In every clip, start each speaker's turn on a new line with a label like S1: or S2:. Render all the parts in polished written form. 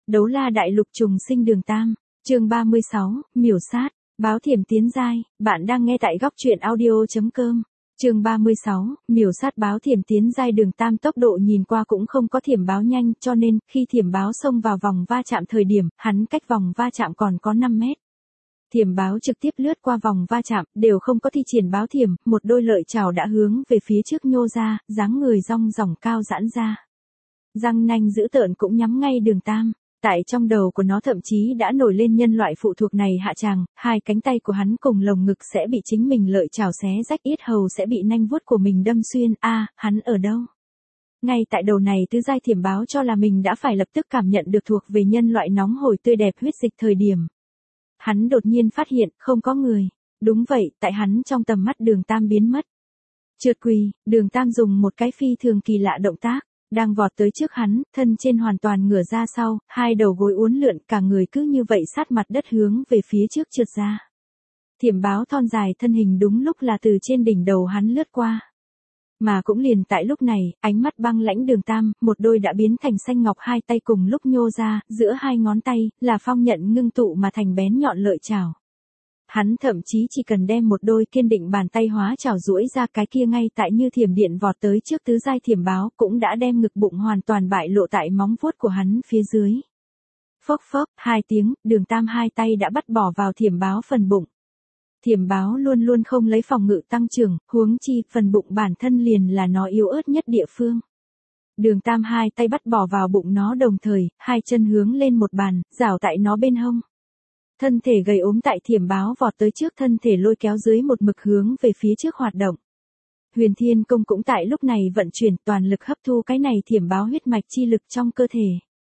S1: Đấu la đại lục trùng sinh đường tam, chương 36, miểu sát, báo thiểm tiến giai, bạn đang nghe tại góc truyện audio.com. Chương 36, miểu sát báo thiểm tiến giai đường tam tốc độ nhìn qua cũng không có thiểm báo nhanh, cho nên, khi thiểm báo xông vào vòng va chạm thời điểm, hắn cách vòng va chạm còn có 5 mét. Thiểm báo trực tiếp lướt qua vòng va chạm, đều không có thi triển báo thiểm, một đôi lợi chảo đã hướng về phía trước nhô ra, dáng người rong ròng cao giãn ra. Răng nanh dữ tợn cũng nhắm ngay đường tam. Tại trong đầu của nó thậm chí đã nổi lên nhân loại phụ thuộc này hạ tràng, hai cánh tay của hắn cùng lồng ngực sẽ bị chính mình lợi chảo xé rách, yết hầu sẽ bị nanh vuốt của mình đâm xuyên, hắn ở đâu? Ngay tại đầu này tứ giai thiểm báo cho là mình đã phải lập tức cảm nhận được thuộc về nhân loại nóng hổi tươi đẹp huyết dịch thời điểm. Hắn đột nhiên phát hiện không có người. Đúng vậy, tại hắn trong tầm mắt đường tam biến mất. Trượt quỳ, đường tam dùng một cái phi thường kỳ lạ động tác. Đang vọt tới trước hắn, thân trên hoàn toàn ngửa ra sau, hai đầu gối uốn lượn, cả người cứ như vậy sát mặt đất hướng về phía trước trượt ra. Thiểm báo thon dài thân hình đúng lúc là từ trên đỉnh đầu hắn lướt qua. Mà cũng liền tại lúc này, ánh mắt băng lãnh đường tam, một đôi đã biến thành xanh ngọc hai tay cùng lúc nhô ra, giữa hai ngón tay, là phong nhận ngưng tụ mà thành bén nhọn lợi chảo. Hắn thậm chí chỉ cần đem một đôi kiên định bàn tay hóa chảo duỗi ra, cái kia ngay tại như thiểm điện vọt tới trước tứ giai thiểm báo cũng đã đem ngực bụng hoàn toàn bại lộ tại móng vuốt của hắn phía dưới. Phốc phốc, hai tiếng, đường tam hai tay đã bắt bỏ vào thiểm báo phần bụng. Thiểm báo luôn luôn không lấy phòng ngự tăng trưởng, huống chi phần bụng bản thân liền là nó yếu ớt nhất địa phương. Đường tam hai tay bắt bỏ vào bụng nó đồng thời, hai chân hướng lên một bàn, giảo tại nó bên hông. Thân thể gầy ốm tại thiểm báo vọt tới trước, thân thể lôi kéo dưới một mực hướng về phía trước hoạt động. Huyền Thiên Công cũng tại lúc này vận chuyển toàn lực hấp thu cái này thiểm báo huyết mạch chi lực trong cơ thể.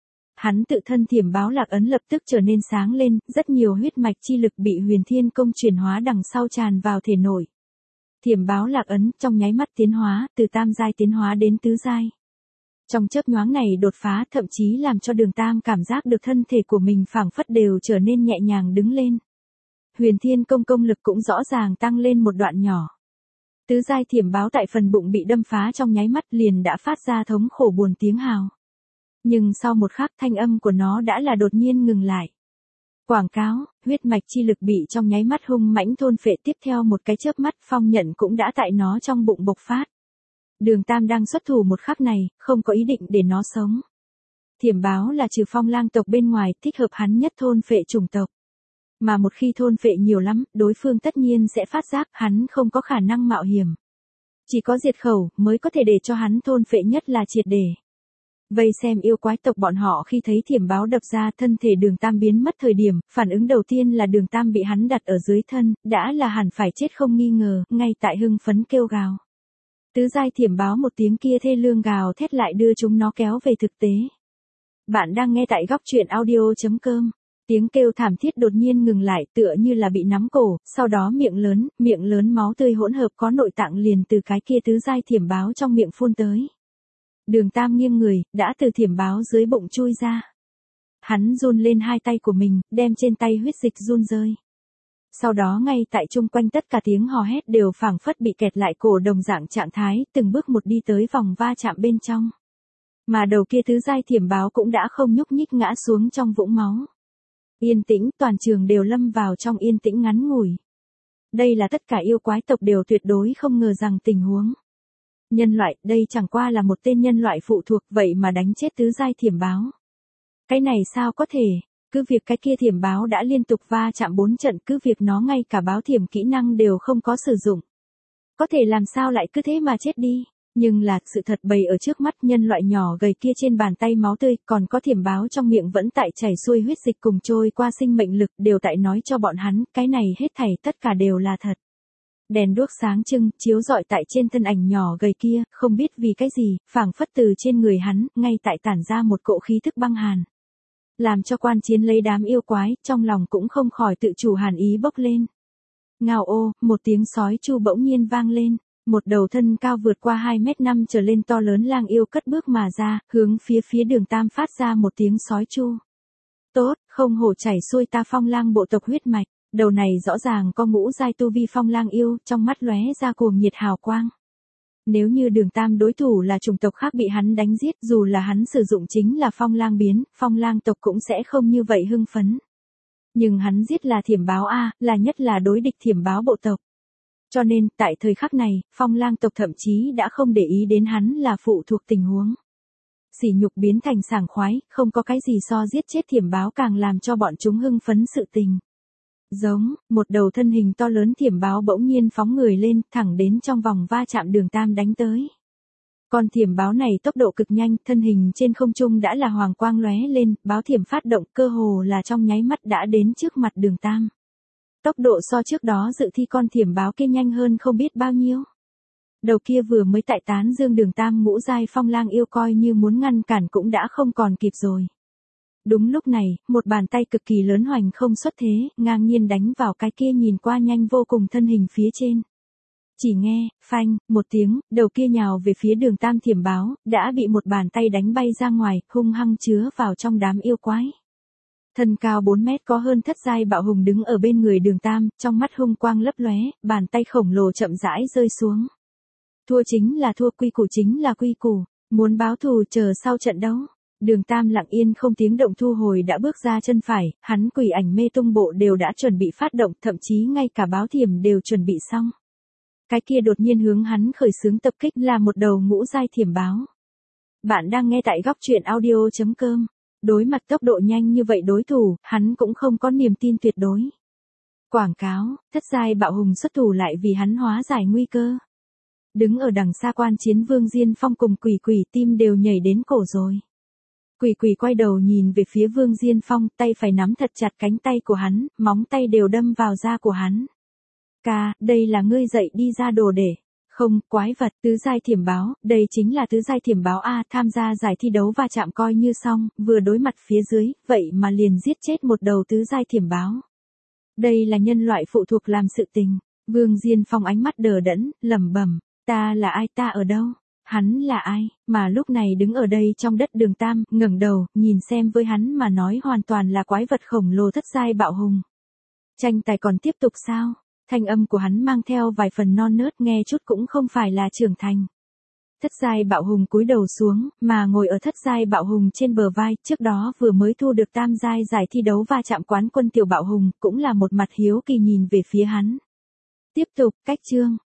S1: Hắn tự thân thiểm báo lạc ấn lập tức trở nên sáng lên, rất nhiều huyết mạch chi lực bị Huyền Thiên Công chuyển hóa đằng sau tràn vào thể nội. Thiểm báo lạc ấn trong nháy mắt tiến hóa, từ tam giai tiến hóa đến tứ giai. Trong chớp nhoáng này đột phá thậm chí làm cho đường tam cảm giác được thân thể của mình phảng phất đều trở nên nhẹ nhàng đứng lên. Huyền Thiên Công công lực cũng rõ ràng tăng lên một đoạn nhỏ. Tứ giai thiểm báo tại phần bụng bị đâm phá trong nháy mắt liền đã phát ra thống khổ buồn tiếng hào. Nhưng sau một khắc thanh âm của nó đã là đột nhiên ngừng lại. Quảng cáo, huyết mạch chi lực bị trong nháy mắt hung mãnh thôn phệ, tiếp theo một cái chớp mắt phong nhận cũng đã tại nó trong bụng bộc phát. Đường tam đang xuất thủ một khắc này, không có ý định để nó sống. Thiểm báo là trừ phong lang tộc bên ngoài thích hợp hắn nhất thôn phệ chủng tộc. Mà một khi thôn phệ nhiều lắm, đối phương tất nhiên sẽ phát giác hắn không có khả năng mạo hiểm. Chỉ có diệt khẩu mới có thể để cho hắn thôn phệ nhất là triệt để. Vây xem yêu quái tộc bọn họ khi thấy thiểm báo đập ra thân thể đường tam biến mất thời điểm, phản ứng đầu tiên là đường tam bị hắn đặt ở dưới thân, đã là hẳn phải chết không nghi ngờ, ngay tại hưng phấn kêu gào. Tứ giai thiểm báo một tiếng kia thê lương gào thét lại đưa chúng nó kéo về thực tế. Bạn đang nghe tại góc truyện audio.com. Tiếng kêu thảm thiết đột nhiên ngừng lại, tựa như là bị nắm cổ, sau đó miệng lớn máu tươi hỗn hợp có nội tạng liền từ cái kia tứ giai thiểm báo trong miệng phun tới. Đường tam nghiêng người, đã từ thiểm báo dưới bụng chui ra. Hắn run lên hai tay của mình, đem trên tay huyết dịch run rơi. Sau đó ngay tại chung quanh tất cả tiếng hò hét đều phảng phất bị kẹt lại cổ đồng dạng trạng thái, từng bước một đi tới vòng va chạm bên trong. Mà đầu kia tứ giai thiểm báo cũng đã không nhúc nhích ngã xuống trong vũng máu. Yên tĩnh, toàn trường đều lâm vào trong yên tĩnh ngắn ngủi. Đây là tất cả yêu quái tộc đều tuyệt đối không ngờ rằng tình huống. Nhân loại, đây chẳng qua là một tên nhân loại phụ thuộc, vậy mà đánh chết tứ giai thiểm báo. Cái này sao có thể? Cứ việc cái kia thiểm báo đã liên tục va chạm 4 trận, cứ việc nó ngay cả báo thiểm kỹ năng đều không có sử dụng. Có thể làm sao lại cứ thế mà chết đi? Nhưng là, sự thật bày ở trước mắt, nhân loại nhỏ gầy kia trên bàn tay máu tươi, còn có thiểm báo trong miệng vẫn tại chảy xuôi huyết dịch cùng trôi qua sinh mệnh lực, đều tại nói cho bọn hắn, cái này hết thảy tất cả đều là thật. Đèn đuốc sáng trưng, chiếu rọi tại trên thân ảnh nhỏ gầy kia, không biết vì cái gì, phảng phất từ trên người hắn, ngay tại tản ra một cỗ khí thức băng hàn. Làm cho quan chiến lấy đám yêu quái, trong lòng cũng không khỏi tự chủ hàn ý bốc lên. Ngao ô, một tiếng sói chu bỗng nhiên vang lên, một đầu thân cao vượt qua 2m5 trở lên to lớn lang yêu cất bước mà ra, hướng phía đường tam phát ra một tiếng sói chu. Tốt, không hổ chảy xuôi ta phong lang bộ tộc huyết mạch, đầu này rõ ràng có ngũ giai tu vi phong lang yêu, trong mắt lóe ra cuồng nhiệt hào quang. Nếu như Đường Tam đối thủ là chủng tộc khác bị hắn đánh giết, dù là hắn sử dụng chính là phong lang biến, phong lang tộc cũng sẽ không như vậy hưng phấn. Nhưng hắn giết là Thiểm Báo A, là nhất là đối địch Thiểm Báo bộ tộc. Cho nên, tại thời khắc này, phong lang tộc thậm chí đã không để ý đến hắn là phụ thuộc tình huống. Sỉ nhục biến thành sảng khoái, không có cái gì so giết chết Thiểm Báo càng làm cho bọn chúng hưng phấn sự tình. Giống, một đầu thân hình to lớn Thiểm Báo bỗng nhiên phóng người lên, thẳng đến trong vòng va chạm Đường Tam đánh tới. Con Thiểm Báo này tốc độ cực nhanh, thân hình trên không trung đã là hoàng quang lóe lên, báo thiểm phát động, cơ hồ là trong nháy mắt đã đến trước mặt Đường Tam. Tốc độ so trước đó dự thi con Thiểm Báo kia nhanh hơn không biết bao nhiêu. Đầu kia vừa mới tại tán dương Đường Tam ngũ giai phong lang yêu coi như muốn ngăn cản cũng đã không còn kịp rồi. Đúng lúc này, một bàn tay cực kỳ lớn hoành không xuất thế, ngang nhiên đánh vào cái kia nhìn qua nhanh vô cùng thân hình phía trên. Chỉ nghe, phanh, một tiếng, đầu kia nhào về phía Đường Tam Thiểm Báo, đã bị một bàn tay đánh bay ra ngoài, hung hăng chứa vào trong đám yêu quái. Thân cao 4 mét có hơn thất giai bạo hùng đứng ở bên người Đường Tam, trong mắt hung quang lấp lóe, bàn tay khổng lồ chậm rãi rơi xuống. Thua chính là thua, quy củ chính là quy củ, muốn báo thù chờ sau trận đấu. Đường Tam lặng yên không tiếng động thu hồi đã bước ra chân phải, hắn quỷ ảnh mê tung bộ đều đã chuẩn bị phát động, thậm chí ngay cả báo thiểm đều chuẩn bị xong. Cái kia đột nhiên hướng hắn khởi xướng tập kích là một đầu ngũ giai Thiểm Báo. Bạn đang nghe tại góc truyện audio.com. Đối mặt tốc độ nhanh như vậy đối thủ, hắn cũng không có niềm tin tuyệt đối. Quảng cáo, thất giai bạo hùng xuất thủ lại vì hắn hóa giải nguy cơ. Đứng ở đằng xa quan chiến Vương Diên Phong cùng Quỷ Quỷ tim đều nhảy đến cổ rồi. Quỷ Quỷ quay đầu nhìn về phía Vương Diên Phong, tay phải nắm thật chặt cánh tay của hắn, móng tay đều đâm vào da của hắn. Ca, đây là ngươi dạy đi ra đồ để. Không, quái vật, tứ giai Thiểm Báo, đây chính là tứ giai Thiểm Báo A, tham gia giải thi đấu va chạm coi như xong, vừa đối mặt phía dưới, vậy mà liền giết chết một đầu tứ giai Thiểm Báo. Đây là nhân loại phụ thuộc làm sự tình. Vương Diên Phong ánh mắt đờ đẫn, lẩm bẩm, ta là ai, ta ở đâu? Hắn là ai, mà lúc này đứng ở đây trong đất Đường Tam, ngẩng đầu, nhìn xem với hắn mà nói hoàn toàn là quái vật khổng lồ thất giai bạo hùng. Tranh tài còn tiếp tục sao? Thanh âm của hắn mang theo vài phần non nớt, nghe chút cũng không phải là trưởng thành. Thất giai bạo hùng cúi đầu xuống, mà ngồi ở thất giai bạo hùng trên bờ vai, trước đó vừa mới thu được tam giai giải thi đấu va chạm quán quân tiểu bạo hùng, cũng là một mặt hiếu kỳ nhìn về phía hắn. Tiếp tục, cách chương,